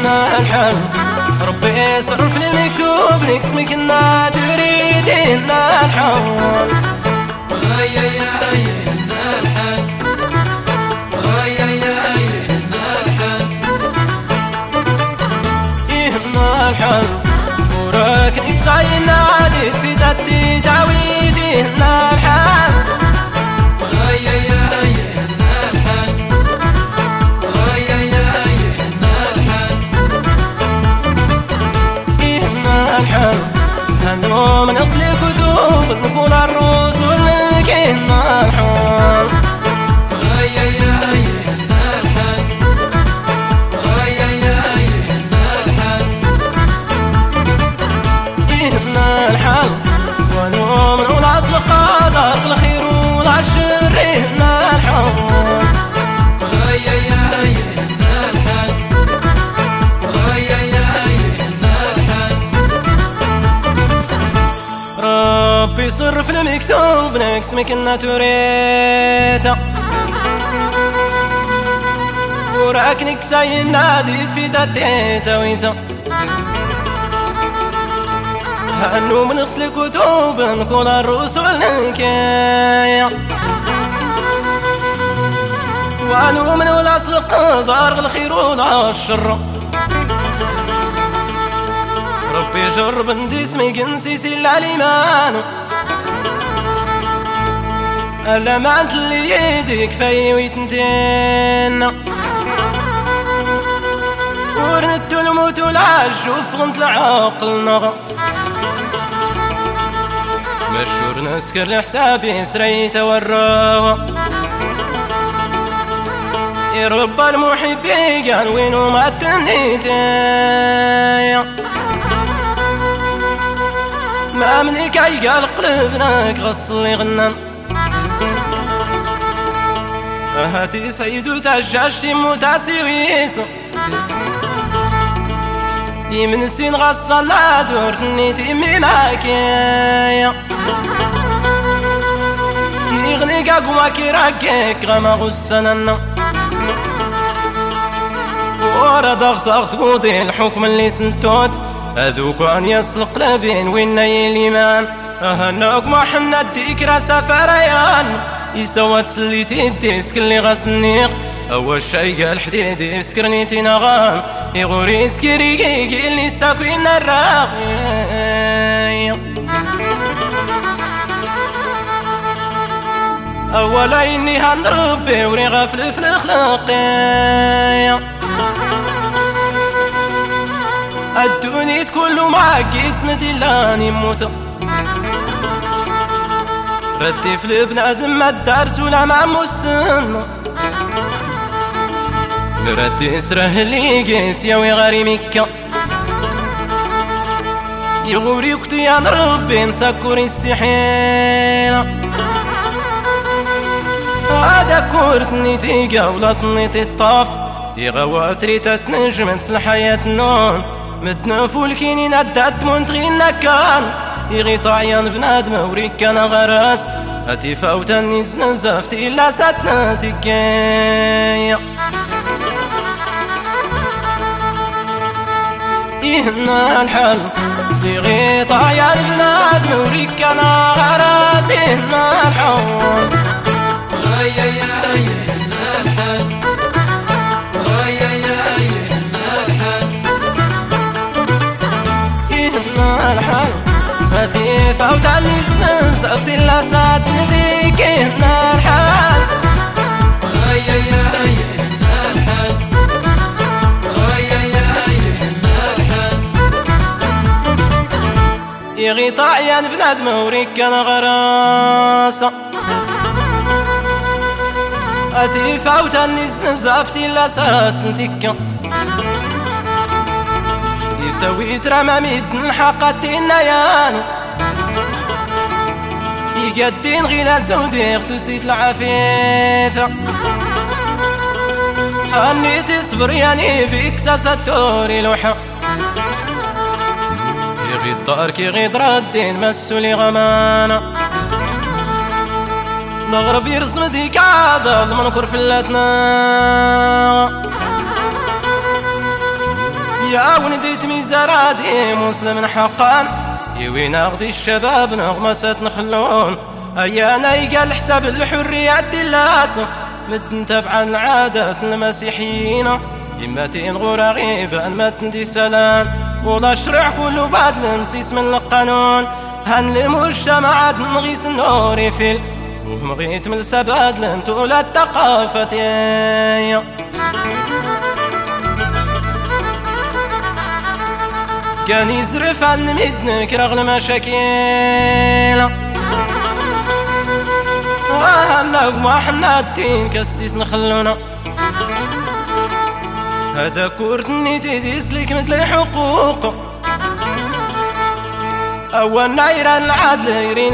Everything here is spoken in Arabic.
يهنا الحال ربي صرف المكتوب نقسمك إنا تريدنا الحال يهنا الحال يهنا الحال يهنا الحال وراك نكساينا عادت في تدي تعويد يهنا الحال يهنا الحال يهنا الحال هنو من أصل كتب نقول الرسل لك يهنا الحال يهنا الحال يهنا الحال ولو من الأصل قدر الخير والشر يهنا الحال يهنا الحال ربي صرف المكتوب نقسمك إنا تريتا وراك نكساي ناديت في تديتا ويتا هنو من غسل كتب نقول الرسل نكايا وانو من الأصل قدر الخير والشر ربي جرب ندسمي قنسيسي العليمان ألا ما أنت اللي يديك في ويتنتين ورنت الموت والعج وفغنت العقل نغم مشهور نسكر لحسابي سريت وراوا يا رب المحبي قال وينو ما تنيتين ما منك اي قال قلبناك غصلي غنان هاتي سيد وتعججتي موتاسي ويسو دي من سين غصل لا دورتني تيمي ماكيا يغنيك اقوى كي راكيك غما غسننا ورا ضغط قوضي الحكم اللي سنتوت هذوك ان يسلق قلبين وين الايمان هناك ما حنا ديك راسا فريان يسوى تسليتي الديسك اللي غسنيق اول شي قال حديد يسكرني تنغام يغوري يسكري اللي ساكوين الراقي اولا اني هنربي وري غافل في الاخلاقي الدنيا كله معقد سندي لاني موت ردي في البنادم ما الدارس ولا ما مسن ردي اسره لي قيس يا ويغاري مكة يغوري قطيان ربي نسكر السحينة هذا كورتني تيقا ولطني تطاف يغواتري تتنجمت الحياة نون متنفو الكينين ادات منتغينا كان يغي طعيان بنادم وريك كان غراس هاتي فوتني زنزفتي إلا ساتنا تكايا يهنا الحال يغي طعيان بنادم وريك كان غراس يهنا الحال يهنا الحال يهنا الحال هاتي فوتني زنزفتي إلا ساتنا نديك يهنا الحال يهنا الحال يغي طعيان بنادم وريك كان غراسة هاتي فوتني زنزفتي إلا ساتنا نديك يسوي ترمى ميدن حقتي النيان يقدين غينا زودي اغتسيت العافيثة اني تصبر يعني بيك ساتوري لوحة يغي الدار كي غيد ردين مسولي غمانة نغرب يرسم ديك عادل منكر في اللاتنا يا ولدي ميزارادي مسلم حقا يوين أغدي الشباب نغمسة نخلون أيانا يقال حساب الحرية الدلاس مدن تبع العادات المسيحيين يمتين غورا غيبا متن سلام ولا شرع كل بعد نسيس من القانون هن المجتمعات نغيس النور يفل ومغيت من السباد لنتول الثقافة كان يزرف عن مدنك رغم المشاكل وهلا ما حنا الدين كسيس نخلونا هذا كورتني تديس لك مثل حقوق أول نايران العدل يرين